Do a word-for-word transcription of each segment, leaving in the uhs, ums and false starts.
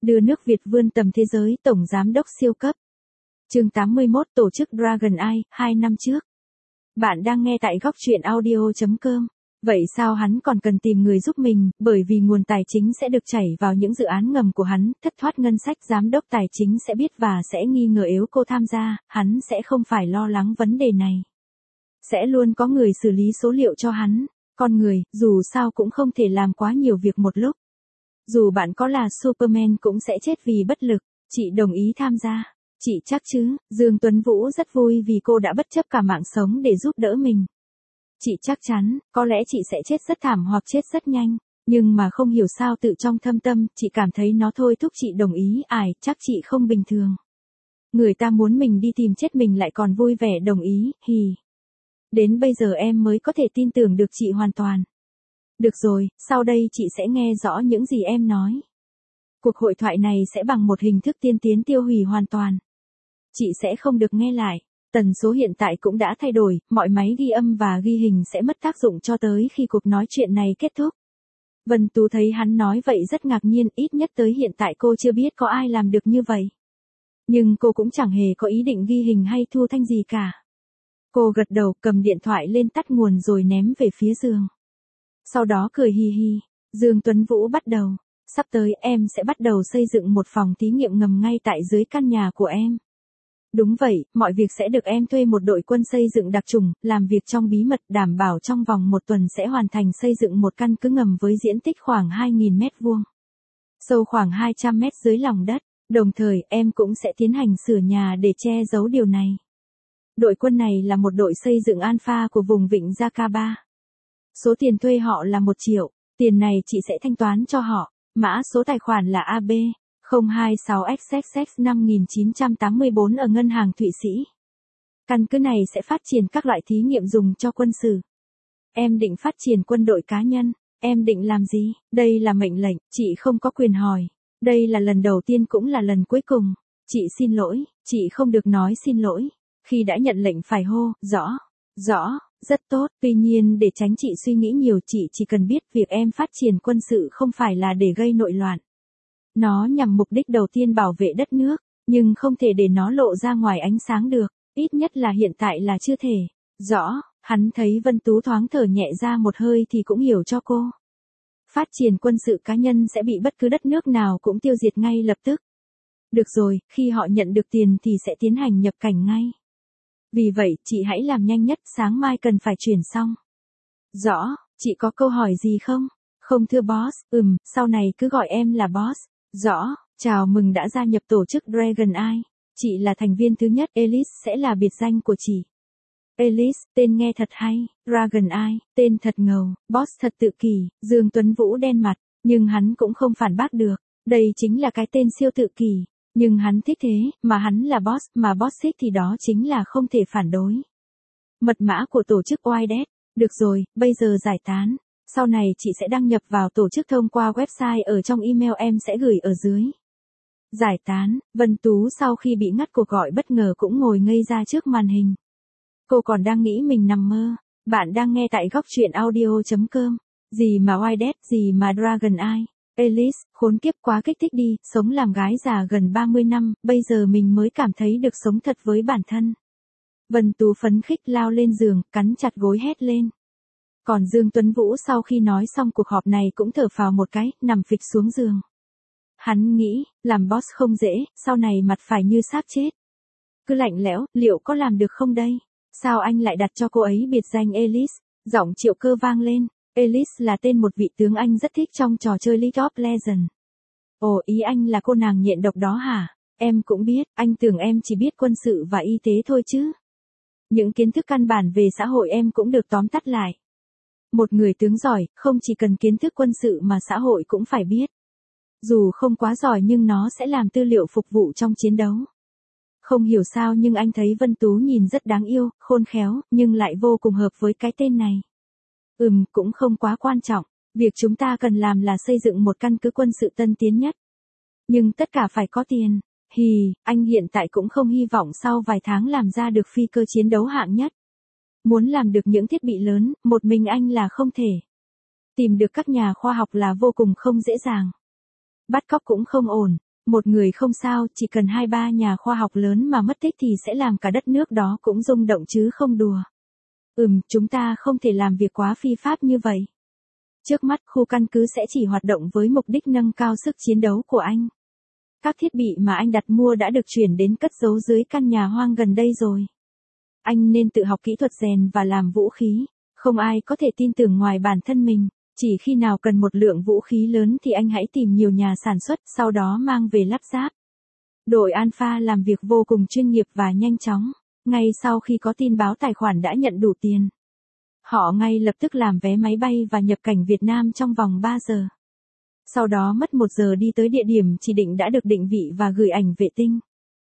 Đưa nước Việt vươn tầm thế giới, tổng giám đốc siêu cấp. Chương tám mươi mốt, tổ chức Dragon Eye, hai năm trước. Bạn đang nghe tại góc truyện audio chấm com. Vậy sao hắn còn cần tìm người giúp mình, bởi vì nguồn tài chính sẽ được chảy vào những dự án ngầm của hắn, thất thoát ngân sách, giám đốc tài chính sẽ biết và sẽ nghi ngờ nếu cô tham gia, hắn sẽ không phải lo lắng vấn đề này. Sẽ luôn có người xử lý số liệu cho hắn. Con người, dù sao cũng không thể làm quá nhiều việc một lúc. Dù bạn có là Superman cũng sẽ chết vì bất lực. Chị đồng ý tham gia. Chị chắc chứ? Dương Tuấn Vũ rất vui vì cô đã bất chấp cả mạng sống để giúp đỡ mình. Chị chắc chắn, có lẽ chị sẽ chết rất thảm hoặc chết rất nhanh. Nhưng mà không hiểu sao tự trong thâm tâm, chị cảm thấy nó thôi thúc chị đồng ý. Ải, chắc chị không bình thường. Người ta muốn mình đi tìm chết mình lại còn vui vẻ đồng ý, hì. Đến bây giờ em mới có thể tin tưởng được chị hoàn toàn. Được rồi, sau đây chị sẽ nghe rõ những gì em nói. Cuộc hội thoại này sẽ bằng một hình thức tiên tiến tiêu hủy hoàn toàn. Chị sẽ không được nghe lại. Tần số hiện tại cũng đã thay đổi, mọi máy ghi âm và ghi hình sẽ mất tác dụng cho tới khi cuộc nói chuyện này kết thúc. Vân Tú thấy hắn nói vậy rất ngạc nhiên, ít nhất tới hiện tại cô chưa biết có ai làm được như vậy. Nhưng cô cũng chẳng hề có ý định ghi hình hay thu thanh gì cả. Cô gật đầu, cầm điện thoại lên tắt nguồn rồi ném về phía giường. Sau đó cười hi hi. Dương Tuấn Vũ bắt đầu. Sắp tới em sẽ bắt đầu xây dựng một phòng thí nghiệm ngầm ngay tại dưới căn nhà của em. Đúng vậy, mọi việc sẽ được em thuê một đội quân xây dựng đặc trùng, làm việc trong bí mật, đảm bảo trong vòng một tuần sẽ hoàn thành xây dựng một căn cứ ngầm với diện tích khoảng hai nghìn mét vuông. Sâu khoảng hai trăm mét dưới lòng đất. Đồng thời, em cũng sẽ tiến hành sửa nhà để che giấu điều này. Đội quân này là một đội xây dựng alpha của vùng vịnh Jakaba. Số tiền thuê họ là một triệu, tiền này chị sẽ thanh toán cho họ. Mã số tài khoản là A B không hai sáu X X X năm chín tám bốn ở ngân hàng Thụy Sĩ. Căn cứ này sẽ phát triển các loại thí nghiệm dùng cho quân sự. Em định phát triển quân đội cá nhân, em định làm gì? Đây là mệnh lệnh, chị không có quyền hỏi. Đây là lần đầu tiên cũng là lần cuối cùng. Chị xin lỗi, chị không được nói xin lỗi. Khi đã nhận lệnh phải hô, rõ, rõ, rất tốt. Tuy nhiên để tránh chị suy nghĩ nhiều, chị chỉ cần biết việc em phát triển quân sự không phải là để gây nội loạn. Nó nhằm mục đích đầu tiên bảo vệ đất nước, nhưng không thể để nó lộ ra ngoài ánh sáng được, ít nhất là hiện tại là chưa thể. Rõ, hắn thấy Vân Tú thoáng thở nhẹ ra một hơi thì cũng hiểu cho cô. Phát triển quân sự cá nhân sẽ bị bất cứ đất nước nào cũng tiêu diệt ngay lập tức. Được rồi, khi họ nhận được tiền thì sẽ tiến hành nhập cảnh ngay. Vì vậy, chị hãy làm nhanh nhất, sáng mai cần phải chuyển xong. Rõ, chị có câu hỏi gì không? Không thưa boss, ừm, sau này cứ gọi em là boss. Rõ, chào mừng đã gia nhập tổ chức Dragon Eye. Chị là thành viên thứ nhất, Alice sẽ là biệt danh của chị. Alice, tên nghe thật hay. Dragon Eye, tên thật ngầu. Boss thật tự kỷ. Dương Tuấn Vũ đen mặt, nhưng hắn cũng không phản bác được. Đây chính là cái tên siêu tự kỷ. Nhưng hắn thích thế, mà hắn là boss, mà boss thích thì đó chính là không thể phản đối. Mật mã của tổ chức Wydad. Được rồi, bây giờ giải tán. Sau này chị sẽ đăng nhập vào tổ chức thông qua website ở trong email em sẽ gửi ở dưới. Giải tán, Vân Tú sau khi bị ngắt cuộc gọi bất ngờ cũng ngồi ngây ra trước màn hình. Cô còn đang nghĩ mình nằm mơ. Bạn đang nghe tại góc truyện audio chấm com. Gì mà Wydad, gì mà Dragon Eye. Alice, khốn kiếp quá kích thích đi, sống làm gái già gần ba mươi năm, bây giờ mình mới cảm thấy được sống thật với bản thân. Vân Tú phấn khích lao lên giường, cắn chặt gối hét lên. Còn Dương Tuấn Vũ sau khi nói xong cuộc họp này cũng thở phào một cái, nằm phịch xuống giường. Hắn nghĩ, làm boss không dễ, sau này mặt phải như xác chết. Cứ lạnh lẽo, liệu có làm được không đây? Sao anh lại đặt cho cô ấy biệt danh Alice? Giọng Triệu Cơ vang lên. Alice là tên một vị tướng Anh rất thích trong trò chơi League of Legends. Ồ, ý anh là cô nàng nhện độc đó hả? Em cũng biết, anh tưởng em chỉ biết quân sự và y tế thôi chứ. Những kiến thức căn bản về xã hội em cũng được tóm tắt lại. Một người tướng giỏi, không chỉ cần kiến thức quân sự mà xã hội cũng phải biết. Dù không quá giỏi nhưng nó sẽ làm tư liệu phục vụ trong chiến đấu. Không hiểu sao nhưng anh thấy Vân Tú nhìn rất đáng yêu, khôn khéo, nhưng lại vô cùng hợp với cái tên này. Ừm, cũng không quá quan trọng. Việc chúng ta cần làm là xây dựng một căn cứ quân sự tân tiến nhất. Nhưng tất cả phải có tiền. Hì, anh hiện tại cũng không hy vọng sau vài tháng làm ra được phi cơ chiến đấu hạng nhất. Muốn làm được những thiết bị lớn, một mình anh là không thể. Tìm được các nhà khoa học là vô cùng không dễ dàng. Bắt cóc cũng không ổn. Một người không sao, chỉ cần hai ba nhà khoa học lớn mà mất tích thì sẽ làm cả đất nước đó cũng rung động chứ không đùa. Ừm, chúng ta không thể làm việc quá phi pháp như vậy. Trước mắt khu căn cứ sẽ chỉ hoạt động với mục đích nâng cao sức chiến đấu của anh. Các thiết bị mà anh đặt mua đã được chuyển đến cất giấu dưới căn nhà hoang gần đây rồi. Anh nên tự học kỹ thuật rèn và làm vũ khí, không ai có thể tin tưởng ngoài bản thân mình. Chỉ khi nào cần một lượng vũ khí lớn thì anh hãy tìm nhiều nhà sản xuất, sau đó mang về lắp ráp. Đội Alpha làm việc vô cùng chuyên nghiệp và nhanh chóng. Ngay sau khi có tin báo tài khoản đã nhận đủ tiền, họ ngay lập tức làm vé máy bay và nhập cảnh Việt Nam trong vòng ba giờ. Sau đó mất một giờ đi tới địa điểm chỉ định đã được định vị và gửi ảnh vệ tinh.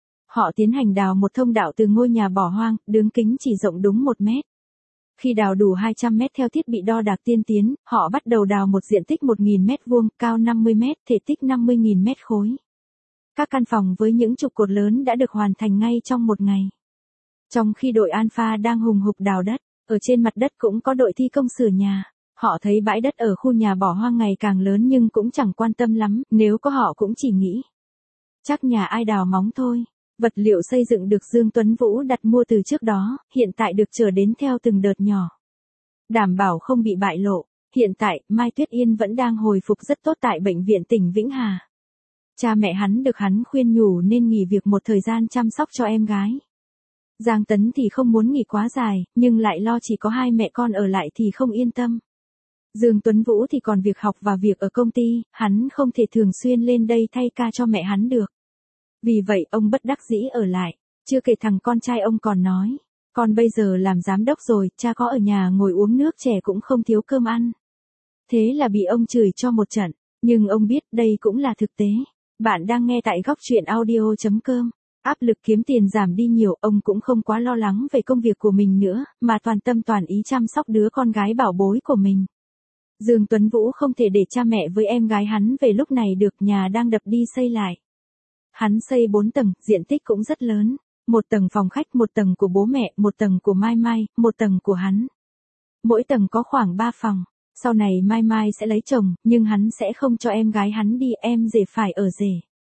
Họ tiến hành đào một thông đạo từ ngôi nhà bỏ hoang, đường kính chỉ rộng đúng một mét. Khi đào đủ hai trăm mét theo thiết bị đo đạc tiên tiến, họ bắt đầu đào một diện tích một nghìn mét vuông, cao năm mươi mét, thể tích năm mươi nghìn mét khối. Các căn phòng với những trụ cột lớn đã được hoàn thành ngay trong một ngày. Trong khi đội Alpha đang hùng hục đào đất, ở trên mặt đất cũng có đội thi công sửa nhà. Họ thấy bãi đất ở khu nhà bỏ hoang ngày càng lớn nhưng cũng chẳng quan tâm lắm, nếu có họ cũng chỉ nghĩ chắc nhà ai đào móng thôi. Vật liệu xây dựng được Dương Tuấn Vũ đặt mua từ trước đó, hiện tại được chở đến theo từng đợt nhỏ. Đảm bảo không bị bại lộ, hiện tại, Mai Tuyết Yên vẫn đang hồi phục rất tốt tại bệnh viện tỉnh Vĩnh Hà. Cha mẹ hắn được hắn khuyên nhủ nên nghỉ việc một thời gian chăm sóc cho em gái. Giang Tấn thì không muốn nghỉ quá dài, nhưng lại lo chỉ có hai mẹ con ở lại thì không yên tâm. Dương Tuấn Vũ thì còn việc học và việc ở công ty, hắn không thể thường xuyên lên đây thay ca cho mẹ hắn được. Vì vậy ông bất đắc dĩ ở lại, chưa kể thằng con trai ông còn nói, con bây giờ làm giám đốc rồi, cha có ở nhà ngồi uống nước trẻ cũng không thiếu cơm ăn. Thế là bị ông chửi cho một trận, nhưng ông biết đây cũng là thực tế. Bạn đang nghe tại góc truyện audio chấm com. Áp lực kiếm tiền giảm đi nhiều, ông cũng không quá lo lắng về công việc của mình nữa, mà toàn tâm toàn ý chăm sóc đứa con gái bảo bối của mình. Dương Tuấn Vũ không thể để cha mẹ với em gái hắn về lúc này được, nhà đang đập đi xây lại. Hắn xây bốn tầng, diện tích cũng rất lớn. Một tầng phòng khách, một tầng của bố mẹ, một tầng của Mai Mai, một tầng của hắn. Mỗi tầng có khoảng ba phòng. Sau này Mai Mai sẽ lấy chồng, nhưng hắn sẽ không cho em gái hắn đi, em rể phải ở rể.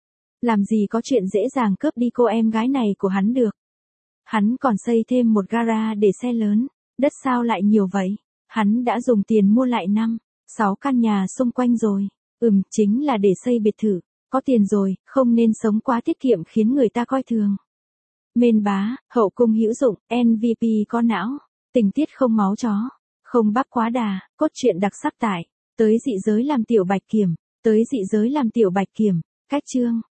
Làm gì có chuyện dễ dàng cướp đi cô em gái này của hắn được. Hắn còn xây thêm một gara để xe lớn. Đất sao lại nhiều vậy? Hắn đã dùng tiền mua lại năm, sáu căn nhà xung quanh rồi. Ừm, chính là để xây biệt thự. Có tiền rồi, không nên sống quá tiết kiệm khiến người ta coi thường. Mên bá, hậu cung hữu dụng, em vê pê có não, tình tiết không máu chó, không bắp quá đà, cốt truyện đặc sắc tại, tới dị giới làm tiểu bạch kiểm, tới dị giới làm tiểu bạch kiểm, cách chương.